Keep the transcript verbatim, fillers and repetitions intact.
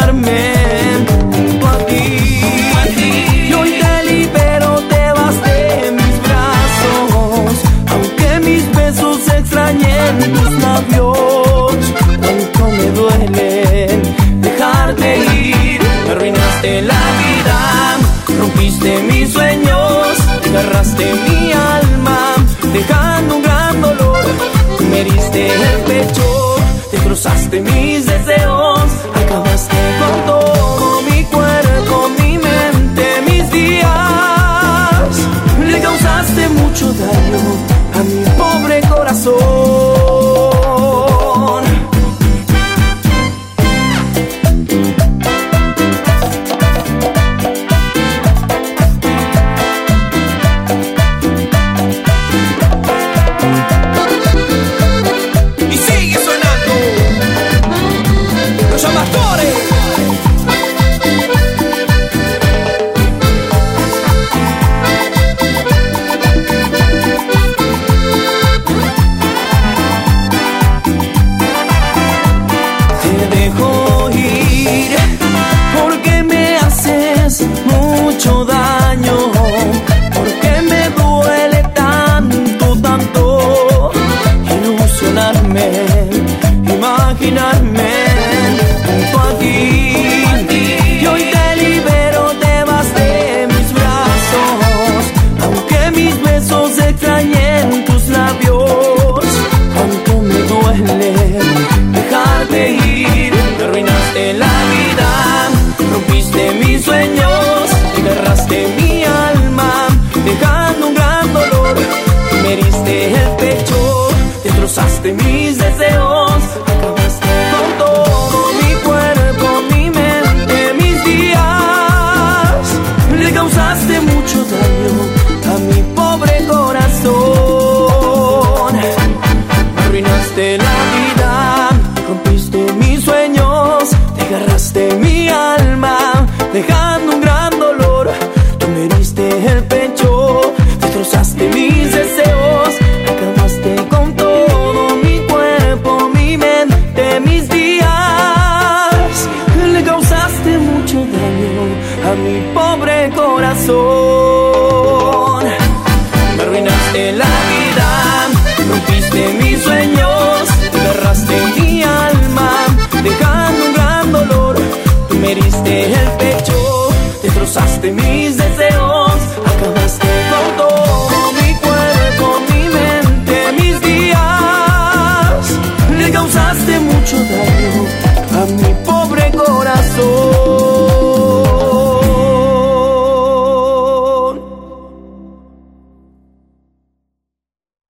imaginarme junto a ti. Y hoy te libero, te vas de mis brazos, aunque mis besos extrañen tus labios. Cuánto me duele dejarte ir, me arruinaste la vida, rompiste mis sueños, agarraste mi alma, dejando un gran dolor. Me heriste el pecho, destrozaste mis deseos, acabaste con todo mi cuerpo, mi mente, mis días. Le causaste mucho daño a mi pobre corazón. Imaginarme junto a ti. Y hoy te libero, te vas de mis brazos, aunque mis besos extrañen tus labios. Cuánto me duele dejarte ir, me arruinaste la vida, rompiste mis sueños, agarraste mi alma, dejando un gran dolor. Me heriste el pecho, destrozaste mis deseos, acabaste con todo mi cuerpo, mi mente, mis días. Le causaste mucho daño a mi pobre corazón. Me arruinaste la vida, rompiste mis sueños, te agarraste mi alma, dejando un gran dolor. Tú me heriste el pecho, destrozaste mis deseos, acabaste con todo mi cuerpo, mi mente, mis días. Le causaste mucho daño a mi pobre corazón. Me arruinaste la vida, rompiste mis sueños, agarraste mi alma, dejando un gran dolor. Tú me heriste el pecho, destrozaste mis deseos.